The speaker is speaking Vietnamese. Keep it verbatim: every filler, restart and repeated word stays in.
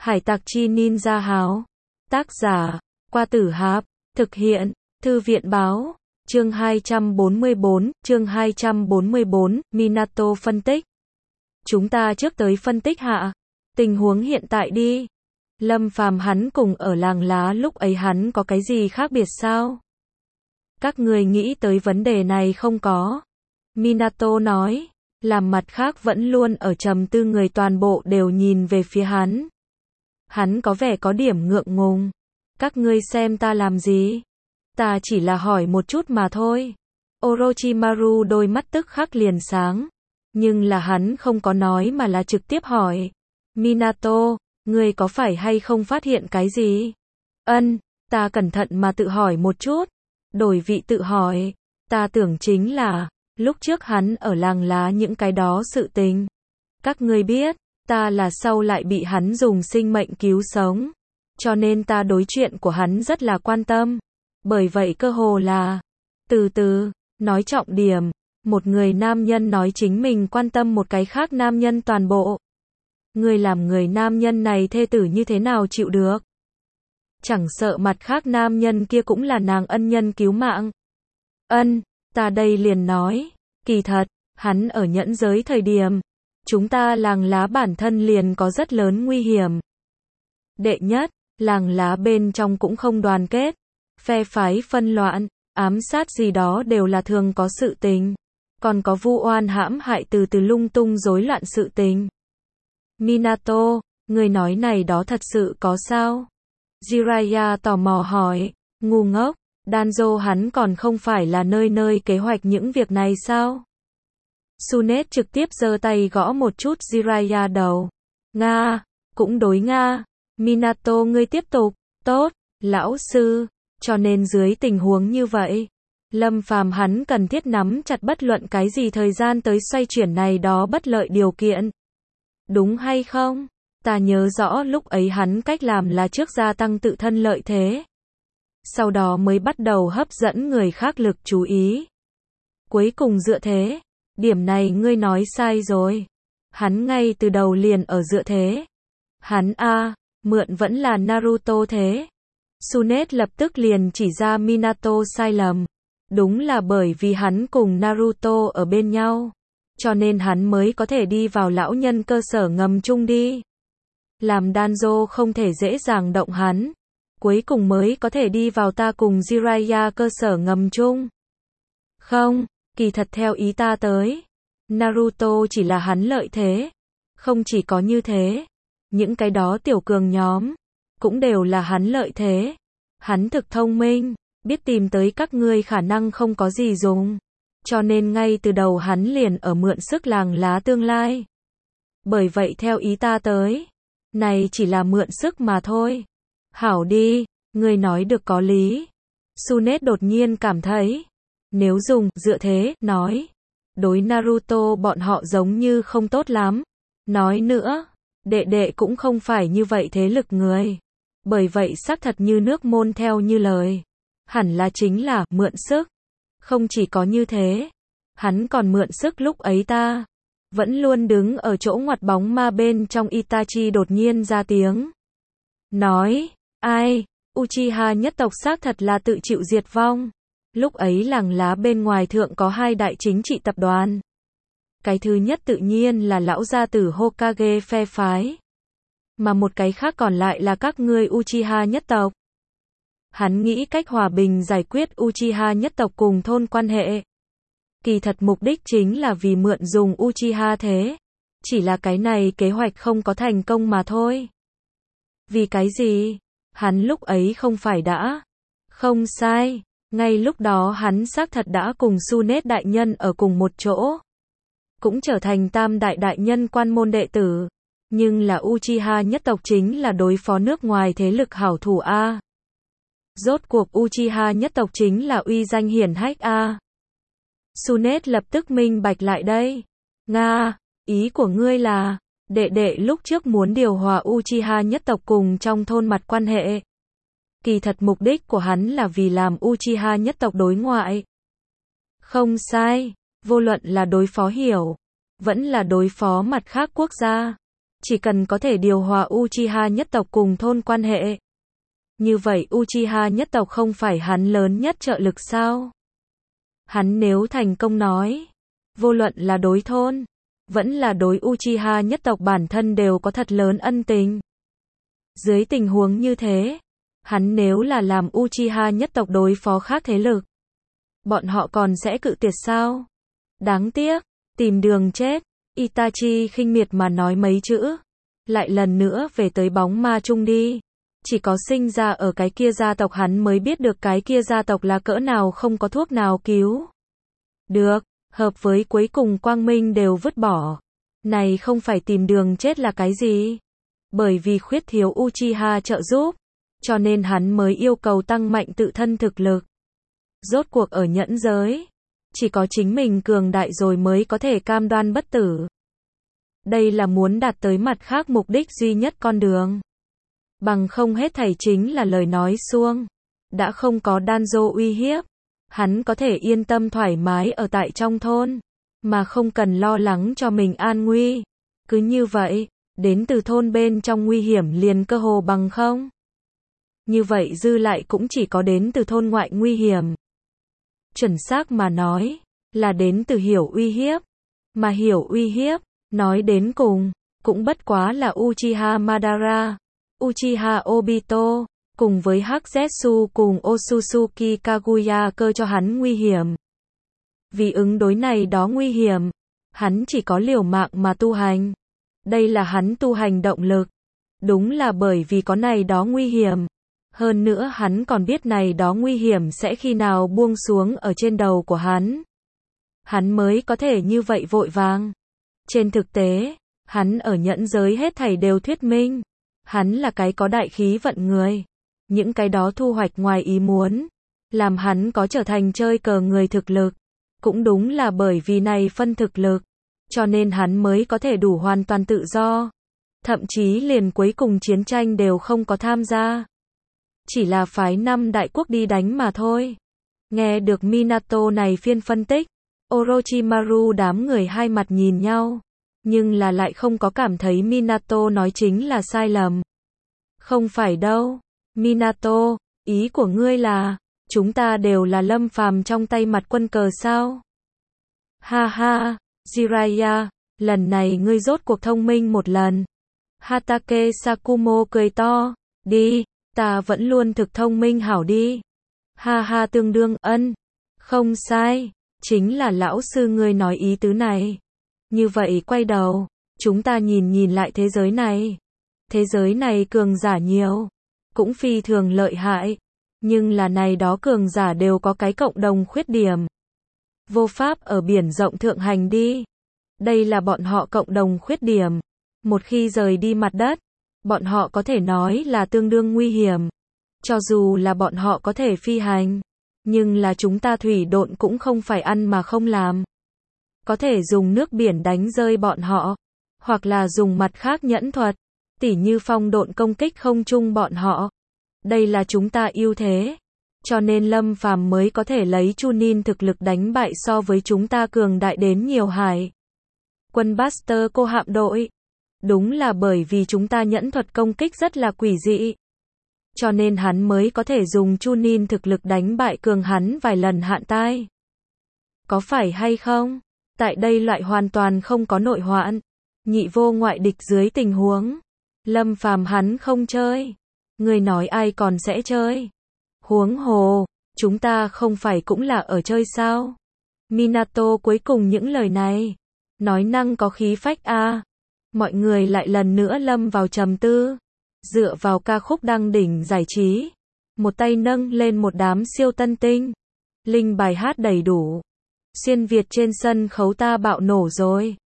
Hải tặc chi ninja háo. Tác giả, Qua Tử Hạp. Thực hiện, Thư viện báo. Chương hai trăm bốn mươi bốn, chương hai trăm bốn mươi bốn, Minato phân tích. Chúng ta trước tới phân tích hạ tình huống hiện tại đi. Lâm Phàm hắn cùng ở làng lá lúc ấy hắn có cái gì khác biệt sao? Các người nghĩ tới vấn đề này không có? Minato nói, làm mặt khác vẫn luôn ở trầm tư người toàn bộ đều nhìn về phía hắn. Hắn có vẻ có điểm ngượng ngùng. Các ngươi xem ta làm gì? Ta chỉ là hỏi một chút mà thôi. Orochimaru đôi mắt tức khắc liền sáng. Nhưng là hắn không có nói mà là trực tiếp hỏi. Minato, ngươi có phải hay không phát hiện cái gì? Ân, ta cẩn thận mà tự hỏi một chút. Đổi vị tự hỏi, ta tưởng chính là, lúc trước hắn ở làng lá những cái đó sự tình. Các ngươi biết, ta là sau lại bị hắn dùng sinh mệnh cứu sống. Cho nên ta đối chuyện của hắn rất là quan tâm. Bởi vậy cơ hồ là, từ từ, nói trọng điểm, một người nam nhân nói chính mình quan tâm một cái khác nam nhân toàn bộ. Người làm người nam nhân này thê tử như thế nào chịu được? Chẳng sợ mặt khác nam nhân kia cũng là nàng ân nhân cứu mạng. Ân, ta đây liền nói, kỳ thật, hắn ở nhẫn giới thời điểm, chúng ta làng lá bản thân liền có rất lớn nguy hiểm. Đệ nhất, làng lá bên trong cũng không đoàn kết, phe phái phân loạn, ám sát gì đó đều là thường có sự tình, còn có vu oan hãm hại từ từ lung tung rối loạn sự tình. Minato, người nói này đó thật sự có sao? Jiraiya tò mò hỏi, ngu ngốc, Danzo hắn còn không phải là nơi nơi kế hoạch những việc này sao? Tsunade trực tiếp giơ tay gõ một chút Jiraiya đầu. Nga, cũng đối Nga. Minato ngươi tiếp tục, tốt, lão sư, cho nên dưới tình huống như vậy, Lâm Phàm hắn cần thiết nắm chặt bất luận cái gì thời gian tới xoay chuyển này đó bất lợi điều kiện. Đúng hay không? Ta nhớ rõ lúc ấy hắn cách làm là trước gia tăng tự thân lợi thế. Sau đó mới bắt đầu hấp dẫn người khác lực chú ý. Cuối cùng dựa thế. Điểm này ngươi nói sai rồi. Hắn ngay từ đầu liền ở dựa thế. Hắn a, mượn vẫn là Naruto thế. Tsunade lập tức liền chỉ ra Minato sai lầm. Đúng là bởi vì hắn cùng Naruto ở bên nhau. Cho nên hắn mới có thể đi vào lão nhân cơ sở ngầm chung đi. Làm Danzo không thể dễ dàng động hắn. Cuối cùng mới có thể đi vào ta cùng Jiraiya cơ sở ngầm chung. Không, kỳ thật theo ý ta tới. Naruto chỉ là hắn lợi thế. Không chỉ có như thế. Những cái đó tiểu cường nhóm. Cũng đều là hắn lợi thế. Hắn thực thông minh. Biết tìm tới các ngươi khả năng không có gì dùng. Cho nên ngay từ đầu hắn liền ở mượn sức làng lá tương lai. Bởi vậy theo ý ta tới. Này chỉ là mượn sức mà thôi. Hảo đi, ngươi nói được có lý. Tsunade đột nhiên cảm thấy. Nếu dùng dựa thế, nói. Đối Naruto bọn họ giống như không tốt lắm. Nói nữa, đệ đệ cũng không phải như vậy thế lực người. Bởi vậy xác thật như nước môn theo như lời. Hẳn là chính là mượn sức. Không chỉ có như thế. Hắn còn mượn sức lúc ấy ta. Vẫn luôn đứng ở chỗ ngoặt bóng ma bên trong Itachi đột nhiên ra tiếng. Nói, ai, Uchiha nhất tộc xác thật là tự chịu diệt vong. Lúc ấy làng lá bên ngoài thượng có hai đại chính trị tập đoàn. Cái thứ nhất tự nhiên là lão gia tử Hokage phe phái. Mà một cái khác còn lại là các ngươi Uchiha nhất tộc. Hắn nghĩ cách hòa bình giải quyết Uchiha nhất tộc cùng thôn quan hệ. Kỳ thật mục đích chính là vì mượn dùng Uchiha thế. Chỉ là cái này kế hoạch không có thành công mà thôi. Vì cái gì? Hắn lúc ấy không phải đã. Không sai. Ngay lúc đó hắn xác thật đã cùng Tsunade đại nhân ở cùng một chỗ. Cũng trở thành tam đại đại nhân quan môn đệ tử. Nhưng là Uchiha nhất tộc chính là đối phó nước ngoài thế lực hảo thủ A. Rốt cuộc Uchiha nhất tộc chính là uy danh hiển hách A. Tsunade lập tức minh bạch lại đây. Nga, ý của ngươi là, đệ đệ lúc trước muốn điều hòa Uchiha nhất tộc cùng trong thôn mặt quan hệ. Kỳ thật mục đích của hắn là vì làm Uchiha nhất tộc đối ngoại. Không sai, vô luận là đối phó hiểu, vẫn là đối phó mặt khác quốc gia. chỉ cần có thể điều hòa Uchiha nhất tộc cùng thôn quan hệ. Như vậy Uchiha nhất tộc không phải hắn lớn nhất trợ lực sao? Hắn nếu thành công nói, vô luận là đối thôn, vẫn là đối Uchiha nhất tộc bản thân đều có thật lớn ân tình. Dưới tình huống như thế, hắn nếu là làm Uchiha nhất tộc đối phó khác thế lực, bọn họ còn sẽ cự tuyệt sao? Đáng tiếc, tìm đường chết, Itachi khinh miệt mà nói mấy chữ, lại lần nữa về tới bóng ma chung đi. Chỉ có sinh ra ở cái kia gia tộc hắn mới biết được cái kia gia tộc là cỡ nào không có thuốc nào cứu. Được, hợp với cuối cùng quang minh đều vứt bỏ. Này không phải tìm đường chết là cái gì? Bởi vì khuyết thiếu Uchiha trợ giúp, cho nên hắn mới yêu cầu tăng mạnh tự thân thực lực. Rốt cuộc ở nhẫn giới, chỉ có chính mình cường đại rồi mới có thể cam đoan bất tử. Đây là muốn đạt tới mặt khác mục đích duy nhất con đường. Bằng không hết thảy chính là lời nói suông. Đã không có Danzo uy hiếp, hắn có thể yên tâm thoải mái ở tại trong thôn, mà không cần lo lắng cho mình an nguy. Cứ như vậy, đến từ thôn bên trong nguy hiểm liền cơ hồ bằng không. Như vậy dư lại cũng chỉ có đến từ thôn ngoại nguy hiểm. Chuẩn xác mà nói, là đến từ hiểu uy hiếp. Mà hiểu uy hiếp, nói đến cùng, cũng bất quá là Uchiha Madara, Uchiha Obito, cùng với Hắc Zetsu cùng Otsutsuki Kaguya cơ cho hắn nguy hiểm. Vì ứng đối này đó nguy hiểm, hắn chỉ có liều mạng mà tu hành. Đây là hắn tu hành động lực. Đúng là bởi vì có này đó nguy hiểm. Hơn nữa hắn còn biết này đó nguy hiểm sẽ khi nào buông xuống ở trên đầu của hắn. Hắn mới có thể như vậy vội vàng. Trên thực tế, hắn ở nhẫn giới hết thảy đều thuyết minh. Hắn là cái có đại khí vận người. Những cái đó thu hoạch ngoài ý muốn, làm hắn có trở thành chơi cờ người thực lực. Cũng đúng là bởi vì này phân thực lực, cho nên hắn mới có thể đủ hoàn toàn tự do. Thậm chí liền cuối cùng chiến tranh đều không có tham gia. Chỉ là phái năm đại quốc đi đánh mà thôi. Nghe được Minato này phiên phân tích, Orochimaru đám người hai mặt nhìn nhau. Nhưng là lại không có cảm thấy Minato nói chính là sai lầm. Không phải đâu. Minato, ý của ngươi là, chúng ta đều là Lâm Phàm trong tay mặt quân cờ sao? Ha ha, Jiraiya, lần này ngươi rốt cuộc thông minh một lần. Hatake Sakumo cười to, đi, ta vẫn luôn thực thông minh hảo đi. Ha ha tương đương ân, không sai, chính là lão sư ngươi nói ý tứ này. Như vậy quay đầu, chúng ta nhìn nhìn lại thế giới này. Thế giới này cường giả nhiều, cũng phi thường lợi hại, nhưng là này đó cường giả đều có cái cộng đồng khuyết điểm. Vô pháp ở biển rộng thượng hành đi. Đây là bọn họ cộng đồng khuyết điểm. Một khi rời đi mặt đất, bọn họ có thể nói là tương đương nguy hiểm. Cho dù là bọn họ có thể phi hành, nhưng là chúng ta thủy độn cũng không phải ăn mà không làm. Có thể dùng nước biển đánh rơi bọn họ, hoặc là dùng mặt khác nhẫn thuật, tỉ như phong độn công kích không trung bọn họ. Đây là chúng ta ưu thế. Cho nên Lâm Phàm mới có thể lấy Chunin thực lực đánh bại so với chúng ta cường đại đến nhiều hải. Quân Buster cô hạm đội. Đúng là bởi vì chúng ta nhẫn thuật công kích rất là quỷ dị. Cho nên hắn mới có thể dùng Chunin thực lực đánh bại cường hắn vài lần hạn tai. Có phải hay không? Tại đây loại hoàn toàn không có nội hoạn, nhị vô ngoại địch dưới tình huống. Lâm Phàm hắn không chơi. Người nói ai còn sẽ chơi? Huống hồ, chúng ta không phải cũng là ở chơi sao? Minato cuối cùng những lời này, nói năng có khí phách a. À. Mọi người lại lần nữa lâm vào trầm tư, dựa vào ca khúc đăng đỉnh giải trí, một tay nâng lên một đám siêu tân tinh, linh bài hát đầy đủ. Xuyên Việt trên sân khấu ta bạo nổ rồi.